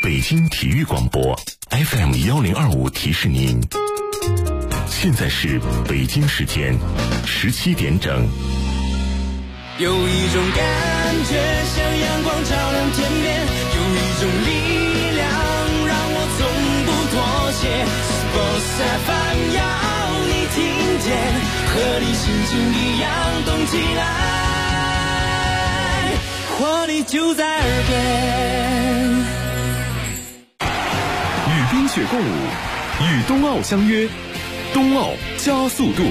北京体育广播 FM1025提示您，现在是北京时间17点整。 有一种感觉像阳光照亮天边，有一种力量让我从不妥协。Sports FM 要你听见，和你心情一样动起来，活力就在耳边。 与冰雪共舞，与冬奥相约，冬奥加速度。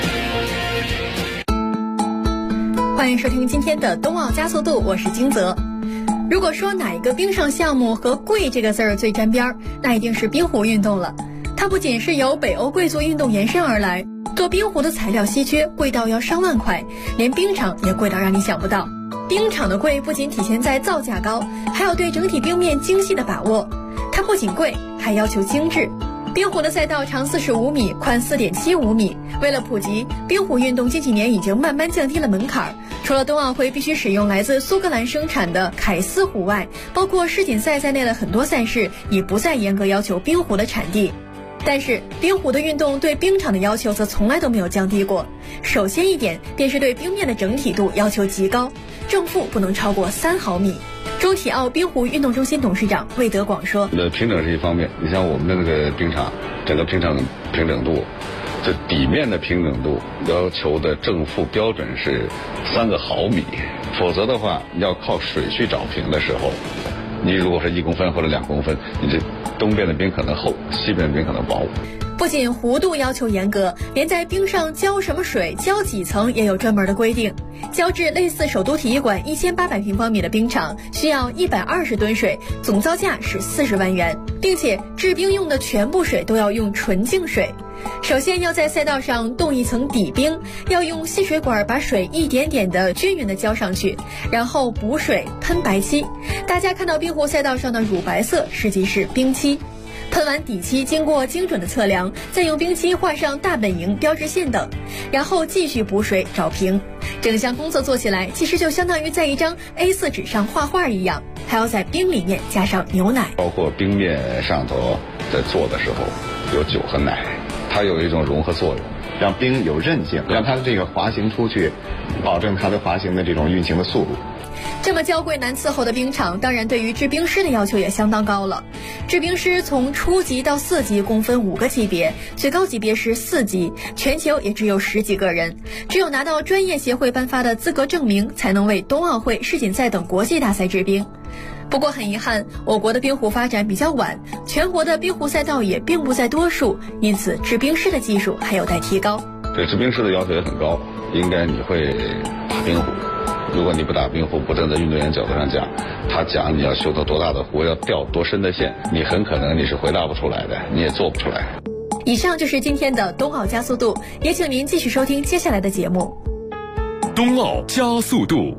欢迎收听今天的冬奥加速度，我是金泽。如果说哪一个冰上项目和贵这个字儿最沾边儿，那一定是冰壶运动了。它不仅是由北欧贵族运动延伸而来，做冰壶的材料稀缺，贵到要上万块，连冰场也贵到让你想不到。冰场的贵不仅体现在造价高，还有对整体冰面精细的把握。它不仅贵，还要求精致。冰壶的赛道长45米，宽4.75米。为了普及，冰壶运动近几年已经慢慢降低了门槛。除了冬奥会必须使用来自苏格兰生产的凯斯壶外，包括世锦赛在内的很多赛事已不再严格要求冰壶的产地。但是冰壶的运动对冰场的要求则从来都没有降低过。首先一点便是对冰面的整体度要求极高，正负不能超过3毫米。中体奥冰壶运动中心董事长魏德广说： 平整是一方面，你像我们的那个冰场，整个冰场平整度，这底面的平整度要求的正负标准是3个毫米，否则的话要靠水去找平的时候，你如果是1公分或者2公分，你这东边的冰可能厚，西边的冰可能薄。 不仅弧度要求严格，连在冰上浇什么水、浇几层也有专门的规定。浇制类似首都体育馆1800平方米的冰场，需要120吨水，总造价是40万元，并且制冰用的全部水都要用纯净水。首先要在赛道上冻一层底冰，要用细水管把水一点点的均匀的浇上去，然后补水喷白漆。大家看到冰壶赛道上的乳白色实际是冰漆。喷完底漆，经过精准的测量，再用冰漆画上大本营、标志线等，然后继续补水找平。整项工作做起来，其实就相当于在一张 A4 纸上画画一样，还要在冰里面加上牛奶。 包括冰面上头在做的时候，有酒和奶，它有一种融合作用， 让冰有韧性，让它的这个滑行出去，保证它的滑行的这种运行的速度。 这么娇贵难伺候的冰场，当然对于制冰师的要求也相当高了。制冰师从初级到4级共分5个级别，最高级别是4级，全球也只有10几个人。只有拿到专业协会颁发的资格证明，才能为冬奥会、世锦赛等国际大赛制冰。不过很遗憾，我国的冰壶发展比较晚，全国的冰壶赛道也并不在多数，因此制冰师的技术还有待提高。 对制冰师的要求也很高，应该你会打冰壶。如果你不打冰壶，不站在运动员角度上讲，他讲你要修到多大的壶，要掉多深的线，你很可能你是回答不出来的，你也做不出来。 以上就是今天的冬奥加速度，也请您继续收听接下来的节目。 冬奥加速度。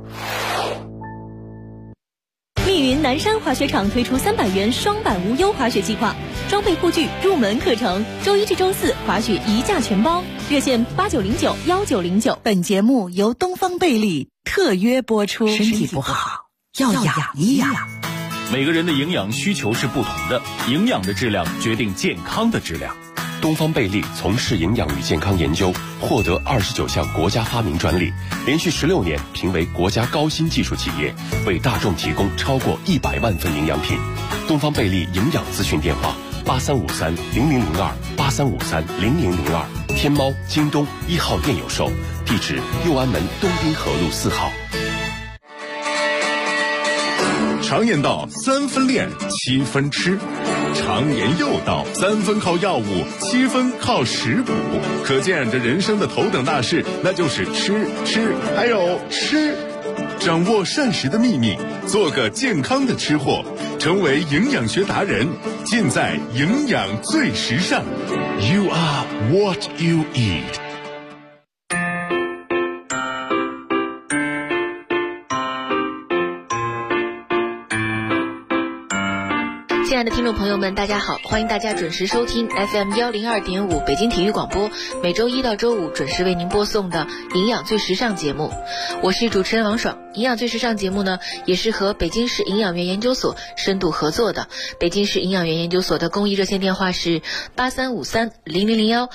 密云南山滑雪场推出300元双板无忧滑雪计划，装备护具、入门课程，周1至周4滑雪1价全包，热线89091909。 本节目由东方贝利特约播出。身体不好要养一养。 每个人的营养需求是不同的，营养的质量决定健康的质量。 东方贝利从事营养与健康研究，获得29项国家发明专利，连续16年评为国家高新技术企业，为大众提供超过100万份营养品。东方贝利营养咨询电话83530002，83530002，天猫、京东1号店有售，地址右安门东滨河路4号。 常言道3分练7分吃，常言又道3分靠药物7分靠食补，可见这人生的头等大事那就是吃还有吃。掌握膳食的秘密，做个健康的吃货，成为营养学达人，尽在营养最时尚。 You are what you eat。 亲爱的听众朋友们，大家好，欢迎大家准时收听 FM 102.5北京体育广播，每周一到周五准时为您播送的营养最时尚节目。我是主持人王爽。营养最时尚节目呢，也是和北京市营养院研究所深度合作的。北京市营养院研究所的公益热线电话是83530001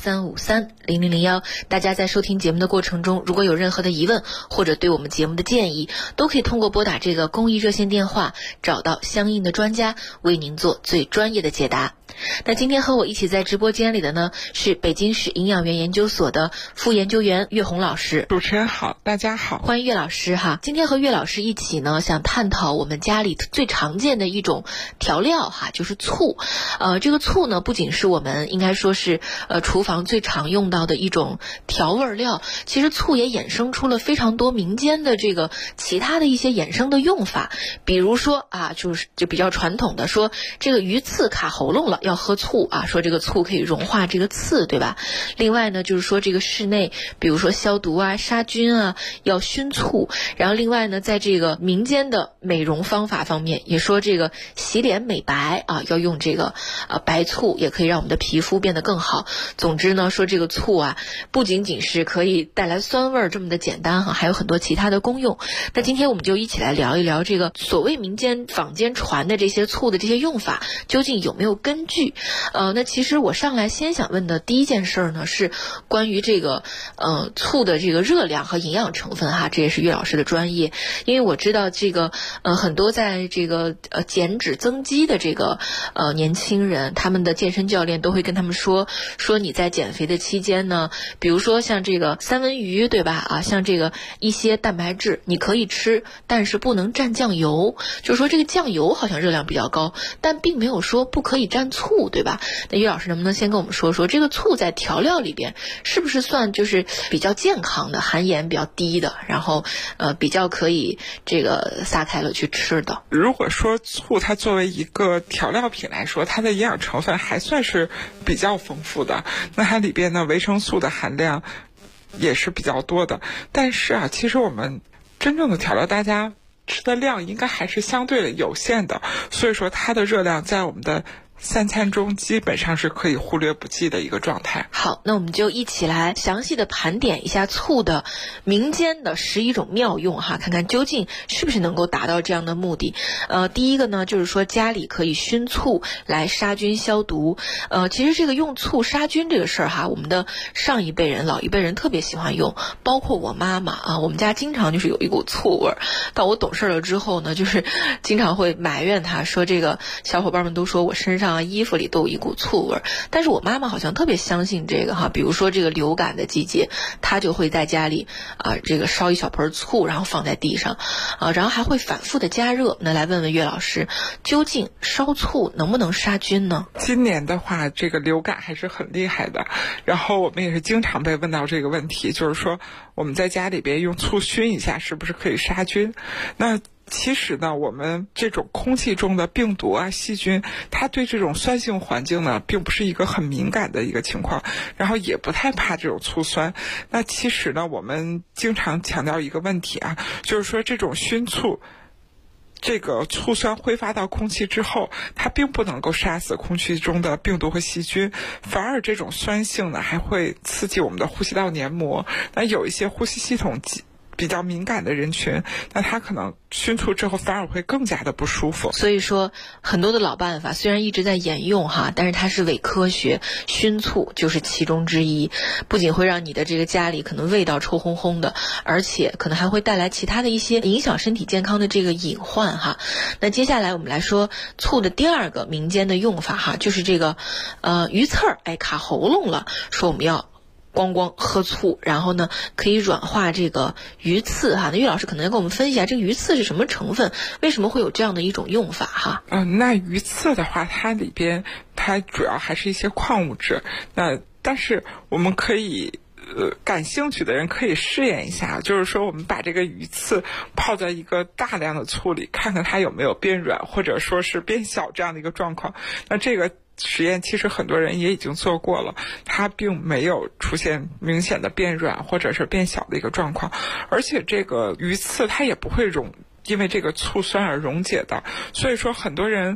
83530001。大家在收听节目的过程中，如果有任何的疑问或者对我们节目的建议，都可以通过拨打这个公益热线电话，找到相应的专家为您做最专业的解答。那今天和我一起在直播间里的呢，是北京市营养院研究所的副研究员岳红老师。 主持人好，大家好， 欢迎岳老师哈。今天和岳老师一起呢，想探讨我们家里最常见的一种调料哈，就是醋。这个醋呢，不仅是我们应该说是厨房最常用到的一种调味料，其实醋也衍生出了非常多民间的这个其他的一些衍生的用法。比如说啊，就比较传统的说，这个鱼刺卡喉咙了，要喝醋啊，说这个醋可以融化这个刺，对吧？另外呢，就是说这个室内，比如说消毒啊、杀菌啊，要熏醋。然后另外呢，在这个民间的美容方法方面，也说这个洗脸美白啊，要用这个白醋，也可以让我们的皮肤变得更好。总之呢，说这个醋啊，不仅仅是可以带来酸味这么的简单哈，还有很多其他的功用。那今天我们就一起来聊一聊这个所谓民间坊间传的这些醋的这些用法，究竟有没有根据？那其实我上来先想问的第一件事呢，是关于这个醋的这个热量和营养成分哈，这也是岳老师的专业。因为我知道这个很多在这个减脂增肌的这个年轻人，他们的健身教练都会跟他们说你在减肥的期间呢，比如说像这个三文鱼对吧啊，像这个一些蛋白质你可以吃，但是不能蘸酱油。就是说这个酱油好像热量比较高，但并没有说不可以蘸醋，对吧？那岳老师能不能先跟我们说说这个醋在调料里边是不是算就是比较健康的，含盐比较低的，然后比较可以这个撒开了去吃的？ 如果说醋它作为一个调料品来说，它的营养成分还算是比较丰富的，那它里边呢维生素的含量也是比较多的。但是啊，其实我们真正的调料大家吃的量应该还是相对的有限的，所以说它的热量在我们的三餐中基本上是可以忽略不计的一个状态。 好，那我们就一起来详细的盘点一下醋的民间的11种妙用哈，看看究竟是不是能够达到这样的目的。第一个呢，就是说家里可以熏醋来杀菌消毒。其实这个用醋杀菌这个事儿哈，我们的上一辈人、老一辈人特别喜欢用，包括我妈妈啊，我们家经常就是有一股醋味儿。到我懂事了之后呢，就是经常会埋怨她说，这个小伙伴们都说我身上衣服里都有一股醋味儿，但是我妈妈好像特别相信这个哈，比如说这个流感的季节，她就会在家里这个烧一小盆醋，然后放在地上然后还会反复的加热。那来问问岳老师，究竟烧醋能不能杀菌呢？ 今年的话，这个流感还是很厉害的，然后我们也是经常被问到这个问题，就是说我们在家里边用醋熏一下是不是可以杀菌？那其实呢，我们这种空气中的病毒啊、细菌，它对这种酸性环境呢，并不是一个很敏感的一个情况，然后也不太怕这种醋酸。那其实呢，我们经常强调一个问题啊，就是说这种熏醋，这个醋酸挥发到空气之后，它并不能够杀死空气中的病毒和细菌，反而这种酸性呢，还会刺激我们的呼吸道黏膜。那有一些呼吸系统比较敏感的人群，那他可能熏醋之后反而会更加的不舒服。 所以说很多的老办法虽然一直在沿用哈，但是它是伪科学，熏醋就是其中之一。不仅会让你的这个家里可能味道臭烘烘的，而且可能还会带来其他的一些影响身体健康的这个隐患哈。那接下来我们来说醋的第二个民间的用法哈，就是这个鱼刺儿卡喉咙了，说我们要光喝醋，然后呢可以软化这个鱼刺哈。那岳老师可能要跟我们分析一下这个鱼刺是什么成分，为什么会有这样的一种用法哈？ 那鱼刺的话，它里边它主要还是一些矿物质。那但是我们可以感兴趣的人可以试验一下，就是说我们把这个鱼刺泡在一个大量的醋里，看看它有没有变软或者说是变小这样的一个状况。那这个实验其实很多人也已经做过了，它并没有出现明显的变软或者是变小的一个状况，而且这个鱼刺它也不会因为这个醋酸而溶解的。所以说很多人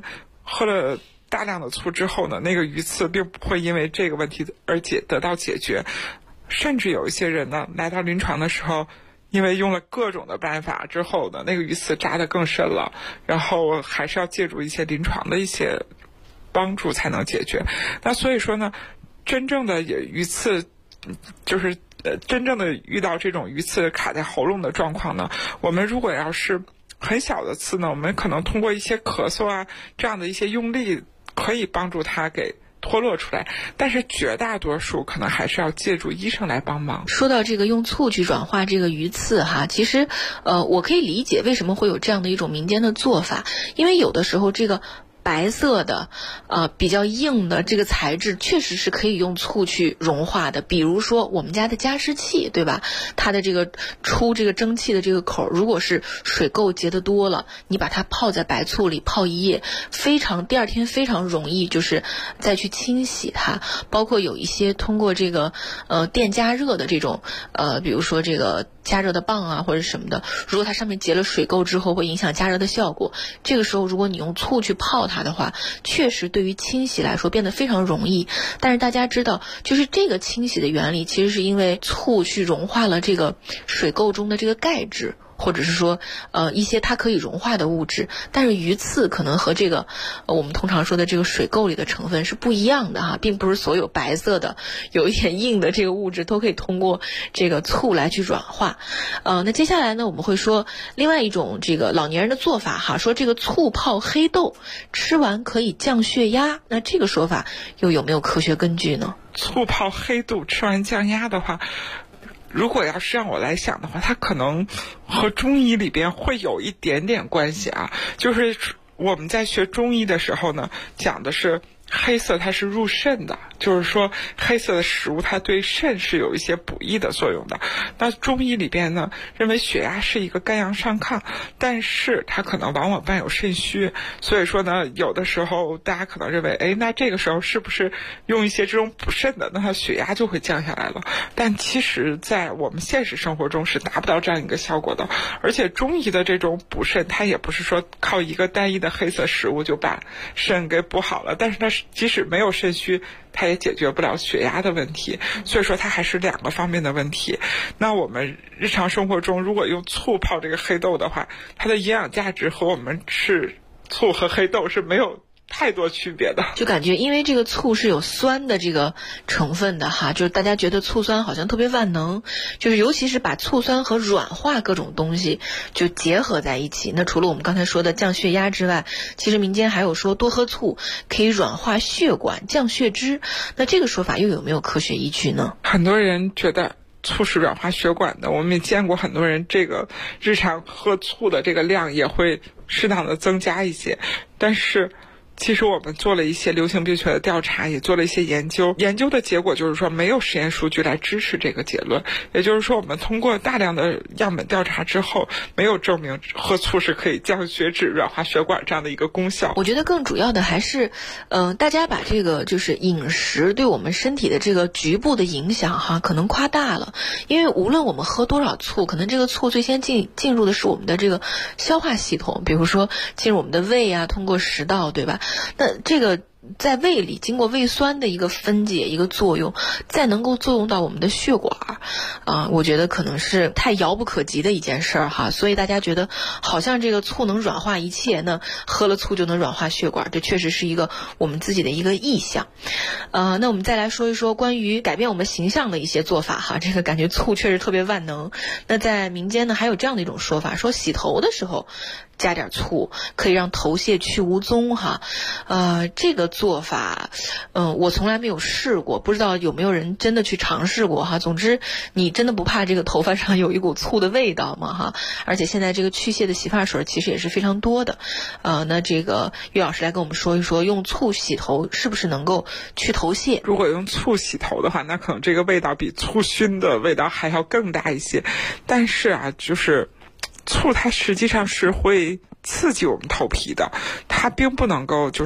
喝了大量的醋之后呢，那个鱼刺并不会因为这个问题而得到解决，甚至有一些人呢来到临床的时候，因为用了各种的办法之后呢，那个鱼刺扎得更深了，然后还是要借助一些临床的一些帮助才能解决。那所以说呢，真正的鱼刺就是真正的遇到这种鱼刺卡在喉咙的状况呢，我们如果要是很小的刺呢，我们可能通过一些咳嗽啊这样的一些用力可以帮助它给脱落出来，但是绝大多数可能还是要借助医生来帮忙。 说到这个用醋去软化这个鱼刺哈，其实我可以理解为什么会有这样的一种民间的做法，因为有的时候这个白色的比较硬的这个材质确实是可以用醋去融化的，比如说我们家的加湿器，对吧？它的这个出这个蒸汽的这个口，如果是水垢结得多了，你把它泡在白醋里泡一夜，第二天非常容易就是再去清洗它。包括有一些通过这个电加热的这种比如说这个加热的棒啊或者什么的，如果它上面结了水垢之后会影响加热的效果，这个时候如果你用醋去泡它的话，确实对于清洗来说变得非常容易。但是大家知道，就是这个清洗的原理其实是因为醋去融化了这个水垢中的这个钙质，或者是说一些它可以融化的物质，但是鱼刺可能和这个我们通常说的这个水垢里的成分是不一样的哈，并不是所有白色的有一点硬的这个物质都可以通过这个醋来去软化。那接下来呢，我们会说另外一种这个老年人的做法哈，说这个醋泡黑豆吃完可以降血压，那这个说法又有没有科学根据呢？ 醋泡黑豆吃完降压的话，如果要是让我来想的话，它可能和中医里边会有一点点关系啊。就是我们在学中医的时候呢，讲的是黑色它是入肾的，就是说黑色的食物它对肾是有一些补益的作用的。那中医里边呢，认为血压是一个肝阳上亢，但是它可能往往伴有肾虚，所以说呢，有的时候大家可能认为，那这个时候是不是用一些这种补肾的，那它血压就会降下来了？但其实在我们现实生活中是达不到这样一个效果的。而且中医的这种补肾，它也不是说靠一个单一的黑色食物就把肾给补好了，但是它即使没有肾虚，它也解决不了血压的问题，所以说它还是两个方面的问题。那我们日常生活中如果用醋泡这个黑豆的话，它的营养价值和我们吃醋和黑豆是没有太多区别的。 就感觉因为这个醋是有酸的这个成分的哈，就是大家觉得醋酸好像特别万能，就是尤其是把醋酸和软化各种东西就结合在一起。那除了我们刚才说的降血压之外，其实民间还有说多喝醋可以软化血管降血脂，那这个说法又有没有科学依据呢？ 很多人觉得醋是软化血管的，我们也见过很多人这个日常喝醋的这个量也会适当的增加一些，但是其实我们做了一些流行病学的调查，也做了一些研究的结果就是说没有实验数据来支持这个结论，也就是说我们通过大量的样本调查之后，没有证明喝醋是可以降血脂软化血管这样的一个功效。 我觉得更主要的还是大家把这个就是饮食对我们身体的这个局部的影响哈可能夸大了，因为无论我们喝多少醋，可能这个醋最先进入的是我们的这个消化系统，比如说进入我们的胃啊，通过食道，对吧？那这个在胃里经过胃酸的一个分解一个作用，再能够作用到我们的血管我觉得可能是太遥不可及的一件事儿哈。所以大家觉得好像这个醋能软化一切呢，喝了醋就能软化血管，这确实是一个我们自己的一个意向。那我们再来说一说关于改变我们形象的一些做法哈。这个感觉醋确实特别万能。那在民间呢还有这样的一种说法，说洗头的时候加点醋可以让头屑去无踪哈。这个做法我从来没有试过，不知道有没有人真的去尝试过哈。总之你真的不怕这个头发上有一股醋的味道吗哈？而且现在这个去屑的洗发水其实也是非常多的。那这个岳老师来跟我们说一说，用醋洗头是不是能够去头屑？ 如果用醋洗头的话，那可能这个味道比醋熏的味道还要更大一些。但是就是醋它实际上是会刺激我们头皮的，它并不能够就是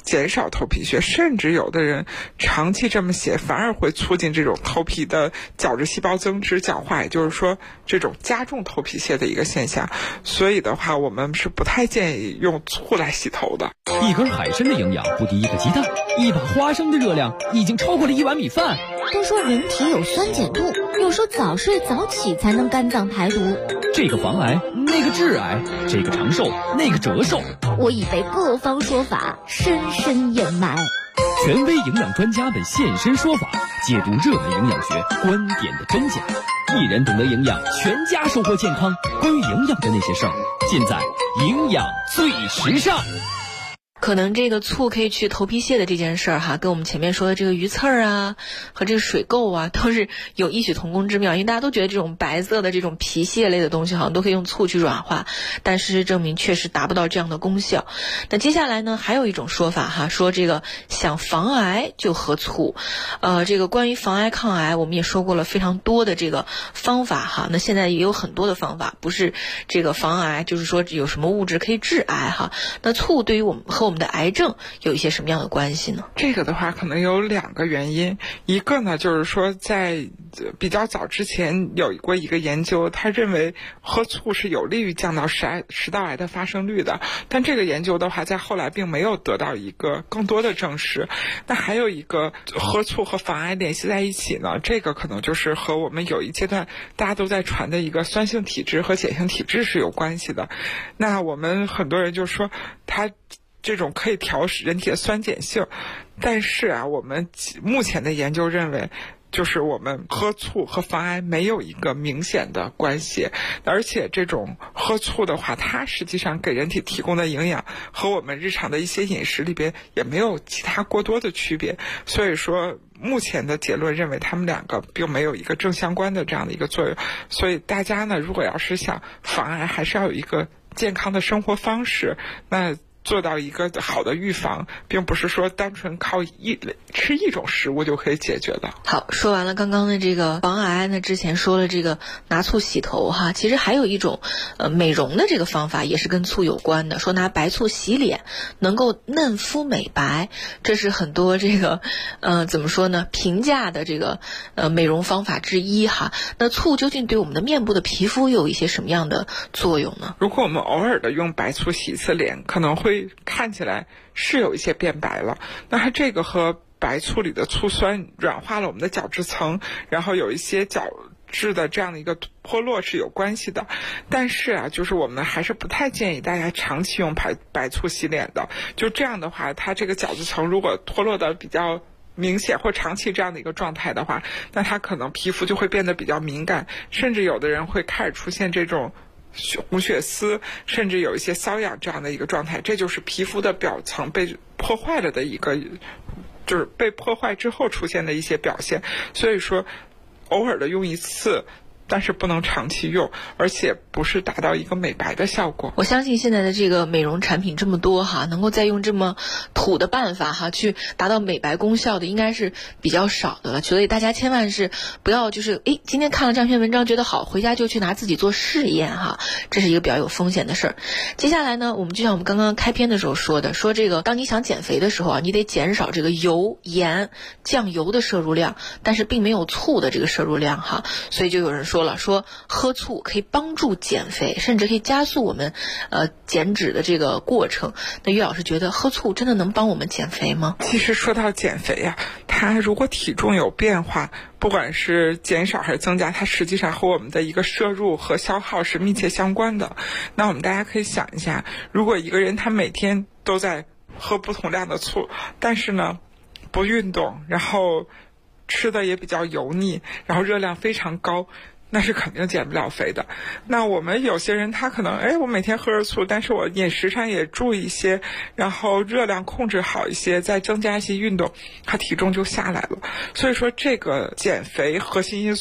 减少头皮屑，甚至有的人长期这么写反而会促进这种头皮的角质细胞增殖角化，也就是说这种加重头皮屑的一个现象。所以的话，我们是不太建议用醋来洗头的。 一根海参的营养不敌一个鸡蛋，一把花生的热量已经超过了1碗米饭。 都说人体有酸碱度，有时候早睡早起才能肝脏排毒。 这个防癌，那个致癌，这个长寿，那个折寿。 我已被各方说法深深掩埋。 权威营养专家的现身说法，解读热门营养学观点的真假。一人懂得营养，全家收获健康。关于营养的那些事儿，尽在营养最时尚。 可能这个醋可以去头皮屑的这件事儿哈，跟我们前面说的这个鱼刺儿啊和这个水垢啊都是有异曲同工之妙。因为大家都觉得这种白色的这种皮屑类的东西好像都可以用醋去软化，但事实证明确实达不到这样的功效。那接下来呢，还有一种说法哈，说这个想防癌就喝醋。这个关于防癌抗癌，我们也说过了非常多的这个方法哈。那现在也有很多的方法，不是这个防癌，就是说有什么物质可以致癌哈。那醋对于我们的癌症有一些什么样的关系呢？ 这个的话可能有2个原因。一个呢，就是说在比较早之前有过一个研究，他认为喝醋是有利于降到食道癌的发生率的，但这个研究的话在后来并没有得到一个更多的证实。那还有一个喝醋和防癌联系在一起呢，这个可能就是和我们有一阶段大家都在传的一个酸性体质和碱性体质是有关系的。那我们很多人就说它这种可以调使人体的酸碱性，但是啊，我们目前的研究认为，就是我们喝醋和防癌没有一个明显的关系，而且这种喝醋的话，它实际上给人体提供的营养和我们日常的一些饮食里边也没有其他过多的区别。所以说目前的结论认为他们2个并没有一个正相关的这样的一个作用。所以大家呢，如果要是想防癌，还是要有一个健康的生活方式，那做到一个好的预防，并不是说单纯靠吃一种食物就可以解决的。 好，说完了刚刚的这个防癌，那之前说了这个拿醋洗头哈，其实还有一种美容的这个方法也是跟醋有关的，说拿白醋洗脸能够嫩肤美白，这是很多这个怎么说呢，平价的这个美容方法之一哈。那醋究竟对我们的面部的皮肤有一些什么样的作用呢？ 如果我们偶尔的用白醋洗一次脸，可能会看起来是有一些变白了，那它这个和白醋里的醋酸软化了我们的角质层，然后有一些角质的这样的一个脱落是有关系的。但是啊，就是我们还是不太建议大家长期用白醋洗脸的。就这样的话，它这个角质层如果脱落的比较明显或长期这样的一个状态的话，那它可能皮肤就会变得比较敏感，甚至有的人会开始出现这种红血丝，甚至有一些瘙痒这样的一个状态。这就是皮肤的表层被破坏了的一个，就是被破坏之后出现的一些表现。所以说偶尔的用一次，但是不能长期用，而且不是达到一个美白的效果。 我相信现在的这个美容产品这么多哈，能够再用这么土的办法哈去达到美白功效的应该是比较少的了。所以大家千万是不要就是今天看了这篇文章觉得好，回家就去拿自己做试验哈，这是一个比较有风险的事儿。接下来呢，我们就像我们刚刚开篇的时候说的，说这个当你想减肥的时候啊，你得减少这个油、盐、酱油的摄入量，但是并没有醋的这个摄入量哈。所以就有人说了，说喝醋可以帮助减肥，甚至可以加速我们减脂的这个过程。那于老师觉得喝醋真的能帮我们减肥吗？ 其实说到减肥呀，它如果体重有变化，不管是减少还是增加，它实际上和我们的一个摄入和消耗是密切相关的。那我们大家可以想一下，如果一个人他每天都在喝不同量的醋，但是呢不运动，然后吃的也比较油腻，然后热量非常高，那是肯定减不了肥的。那我们有些人他可能我每天喝着醋，但是我饮食上也注意一些，然后热量控制好一些，再增加一些运动，他体重就下来了。所以说这个减肥核心因素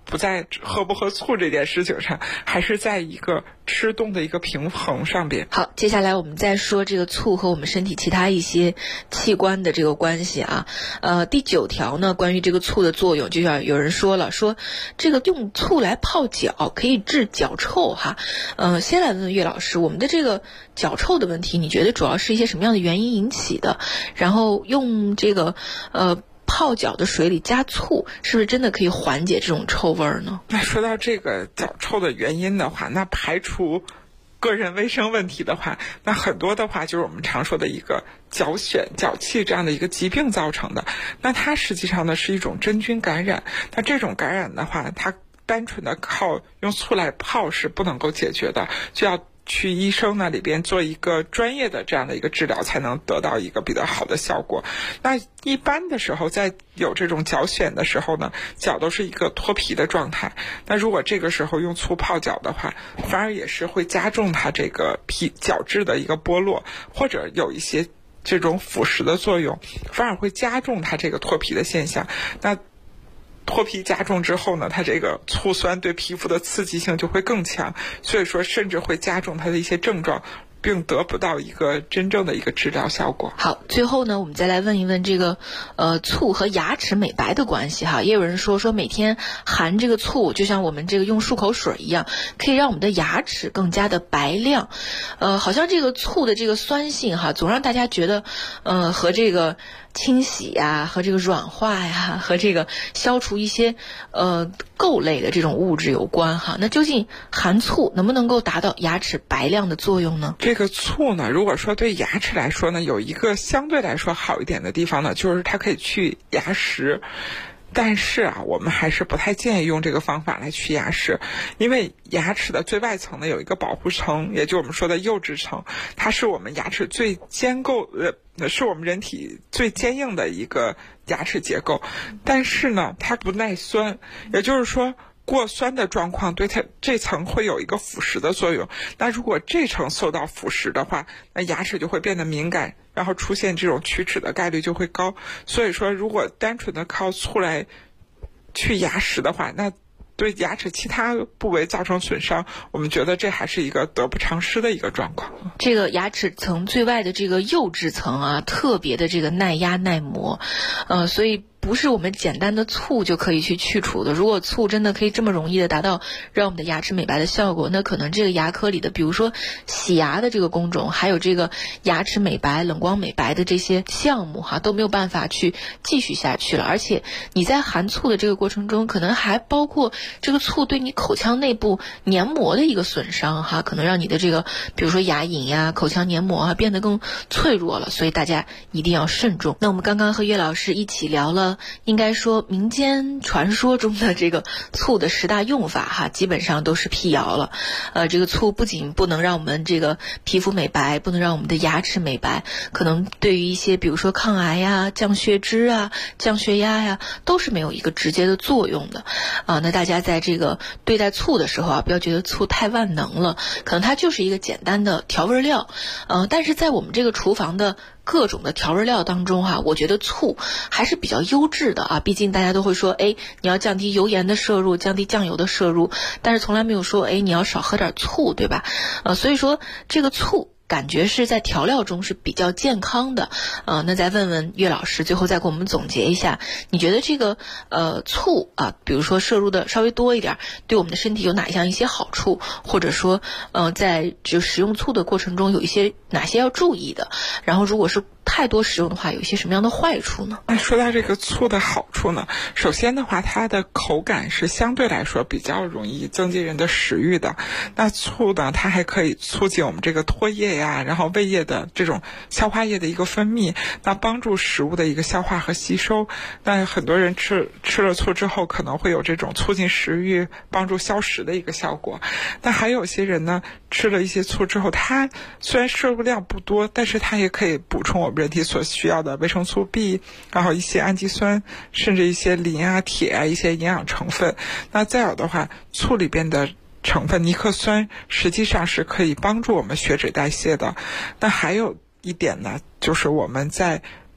不在喝不喝醋这件事情上，还是在一个吃动的一个平衡上边。 好，接下来我们再说这个醋和我们身体其他一些器官的这个关系啊。第9条呢，关于这个醋的作用，就像有人说了，说这个用醋来泡脚可以治脚臭哈。先来问问岳老师，我们的这个脚臭的问题，你觉得主要是一些什么样的原因引起的？然后用这个泡脚的水里加醋，是不是真的可以缓解这种臭味呢？ 那说到这个脚臭的原因的话，那排除个人卫生问题的话，那很多的话就是我们常说的一个脚癣、脚气这样的一个疾病造成的。那它实际上呢是一种真菌感染，那这种感染的话，它单纯的靠用醋来泡是不能够解决的，就要去医生那里边做一个专业的这样的一个治疗，才能得到一个比较好的效果。那一般的时候，在有这种脚癣的时候呢，脚都是一个脱皮的状态。那如果这个时候用醋泡脚的话，反而也是会加重它这个角质的一个剥落，或者有一些这种腐蚀的作用，反而会加重它这个脱皮的现象。那脱皮加重之后呢，它这个醋酸对皮肤的刺激性就会更强，所以说甚至会加重它的一些症状，并得不到一个真正的一个治疗效果。 好，最后呢，我们再来问一问这个醋和牙齿美白的关系哈。也有人说每天含这个醋，就像我们这个用漱口水一样，可以让我们的牙齿更加的白亮。好像这个醋的这个酸性哈，总让大家觉得和这个清洗呀，和这个软化呀，和这个消除一些垢类的这种物质有关哈。那究竟含醋能不能够达到牙齿白亮的作用呢？ 这个醋呢，如果说对牙齿来说呢，有一个相对来说好一点的地方呢，就是它可以去牙石。但是啊，我们还是不太建议用这个方法来去牙石，因为牙齿的最外层呢有一个保护层，也就我们说的釉质层，它是我们牙齿最坚构是我们人体最坚硬的一个牙齿结构。但是呢，它不耐酸，也就是说过酸的状况对它这层会有一个腐蚀的作用。那如果这层受到腐蚀的话，那牙齿就会变得敏感，然后出现这种龋齿的概率就会高。所以说如果单纯的靠醋来去牙石的话，那对牙齿其他部位造成损伤，我们觉得这还是一个得不偿失的一个状况。 这个牙齿层最外的这个釉质层啊，特别的这个耐压耐磨，所以不是我们简单的醋就可以去除的。如果醋真的可以这么容易的达到让我们的牙齿美白的效果，那可能这个牙科里的比如说洗牙的这个工种，还有这个牙齿美白、冷光美白的这些项目哈，都没有办法去继续下去了。而且你在含醋的这个过程中，可能还包括这个醋对你口腔内部黏膜的一个损伤哈，可能让你的这个比如说牙龈呀、口腔黏膜啊变得更脆弱了，所以大家一定要慎重。那我们刚刚和岳老师一起聊了应该说民间传说中的这个醋的10大用法哈，基本上都是辟谣了。这个醋不仅不能让我们这个皮肤美白，不能让我们的牙齿美白，可能对于一些比如说抗癌呀、降血脂啊、降血压呀，都是没有一个直接的作用的。那大家在这个对待醋的时候啊，不要觉得醋太万能了，可能它就是一个简单的调味料。但是在我们这个厨房的各种的调味料当中哈，我觉得醋还是比较优质的啊。毕竟大家都会说，你要降低油盐的摄入，降低酱油的摄入，但是从来没有说，你要少喝点醋，对吧？所以说这个醋感觉是在调料中是比较健康的。那再问问岳老师，最后再给我们总结一下，你觉得这个醋啊，比如说摄入的稍微多一点，对我们的身体有哪样一些好处，或者说在就使用醋的过程中有一些哪些要注意的，然后如果是太多使用的话，有一些什么样的坏处呢？ 那说到这个醋的好处呢，首先的话，它的口感是相对来说比较容易增进人的食欲的。那醋呢，它还可以促进我们这个唾液呀，然后胃液的这种消化液的一个分泌，那帮助食物的一个消化和吸收。那很多人吃了醋之后，可能会有这种促进食欲、帮助消食的一个效果。那还有些人呢，吃了一些醋之后，它虽然摄入量不多，但是它也可以补充我们人体所需要的维生素 B， 然后一些氨基酸，甚至一些磷啊、铁啊一些营养成分。那再有的话，醋里边的成分尼克酸实际上是可以帮助我们血脂代谢的。那还有一点呢，就是我们在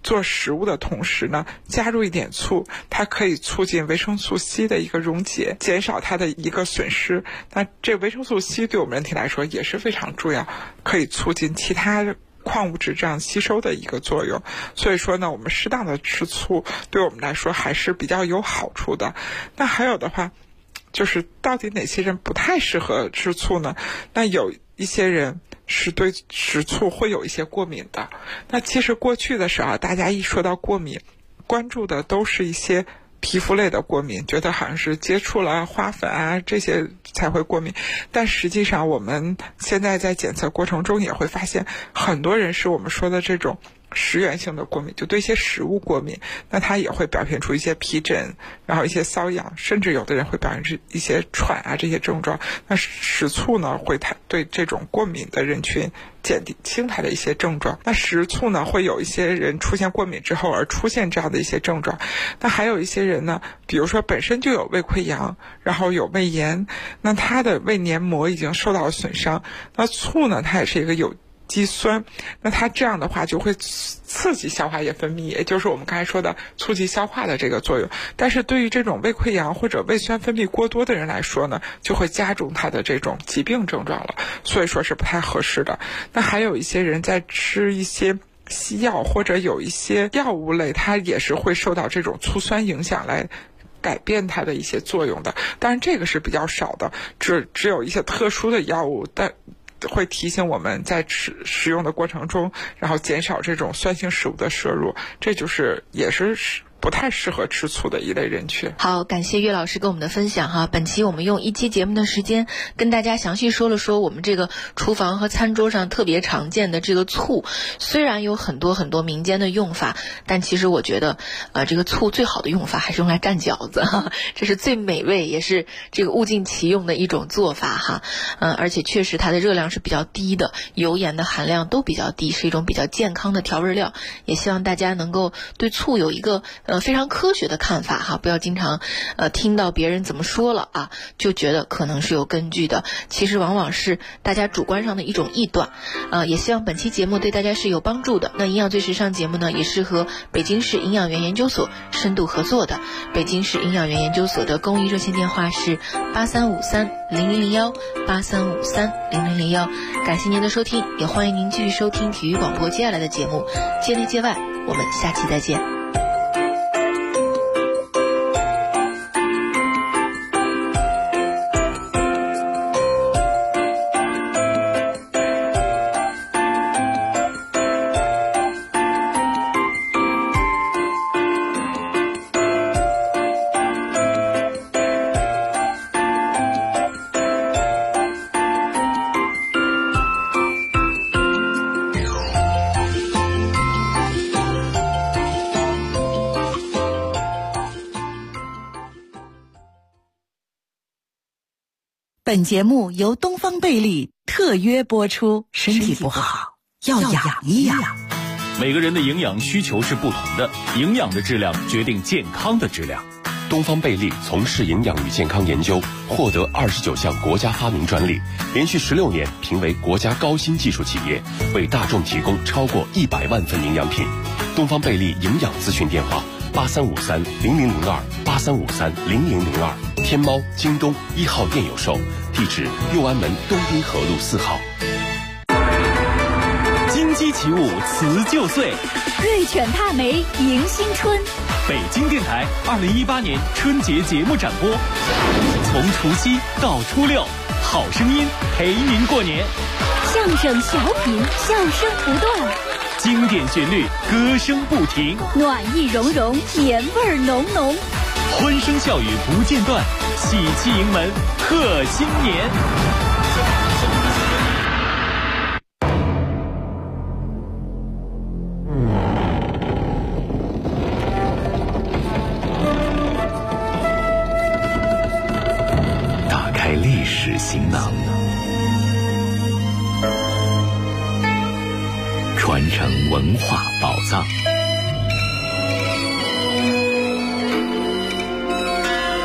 做食物的同时呢，加入一点醋，它可以促进维生素 C 的一个溶解，减少它的一个损失。那这维生素 C 对我们人体来说也是非常重要，可以促进其他矿物质这样吸收的一个作用。所以说呢，我们适当的吃醋对我们来说还是比较有好处的。那还有的话，就是到底哪些人不太适合吃醋呢？那有一些人是对食醋会有一些过敏的。那其实过去的时候，大家一说到过敏，关注的都是一些皮肤类的过敏，觉得好像是接触了花粉啊这些才会过敏。但实际上我们现在在检测过程中也会发现，很多人是我们说的这种食源性的过敏，就对一些食物过敏，那它也会表现出一些皮疹，然后一些瘙痒，甚至有的人会表现出一些喘啊这些症状。那食醋呢，会对这种过敏的人群减轻它的一些症状。那食醋呢，会有一些人出现过敏之后而出现这样的一些症状。那还有一些人呢，比如说本身就有胃溃疡，然后有胃炎，那他的胃黏膜已经受到了损伤。那醋呢，它也是一个有肌酸，那它这样的话就会刺激消化液分泌，也就是我们刚才说的促进消化的这个作用。但是对于这种胃溃疡或者胃酸分泌过多的人来说呢，就会加重它的这种疾病症状了，所以说是不太合适的。那还有一些人在吃一些西药或者有一些药物类，它也是会受到这种醋酸影响来改变它的一些作用的，当然这个是比较少的，只有一些特殊的药物，但会提醒我们在食用的过程中，然后减少这种酸性食物的摄入，这就是也是不太适合吃醋的一类人群。 好，感谢岳老师跟我们的分享哈。本期我们用一期节目的时间跟大家详细说了说我们这个厨房和餐桌上特别常见的这个醋。虽然有很多很多民间的用法，但其实我觉得这个醋最好的用法还是用来蘸饺子哈，这是最美味也是这个物尽其用的一种做法哈。而且确实它的热量是比较低的，油盐的含量都比较低，是一种比较健康的调味料。也希望大家能够对醋有一个非常科学的看法哈，不要经常听到别人怎么说了啊，就觉得可能是有根据的，其实往往是大家主观上的一种臆断。也希望本期节目对大家是有帮助的。那营养最时尚节目呢，也是和北京市营养园研究所深度合作的。北京市营养园研究所的公益热线电话是83530001 83530001。感谢您的收听，也欢迎您继续收听体育广播接下来的节目界内界外，我们下期再见。 本节目由东方贝利特约播出，身体不好要养一养。 每个人的营养需求是不同的，营养的质量决定健康的质量。 东方贝利从事营养与健康研究，获得29项国家发明专利，连续16年评为国家高新技术企业，为大众提供超过100万份营养品。东方贝利营养咨询电话83530002 83530002，天猫、京东1号店有售，地址右安门东滨河路4号。 金鸡起舞辞旧岁， 瑞犬踏梅迎新春。 北京电台2018年春节节目展播，从除夕到初六，好声音陪您过年。 相声小品，笑声不断， 经典旋律，歌声不停， 暖意融融，年味浓浓， 欢声笑语不间断，喜气迎门贺新年。 打开历史行囊，传承文化宝藏。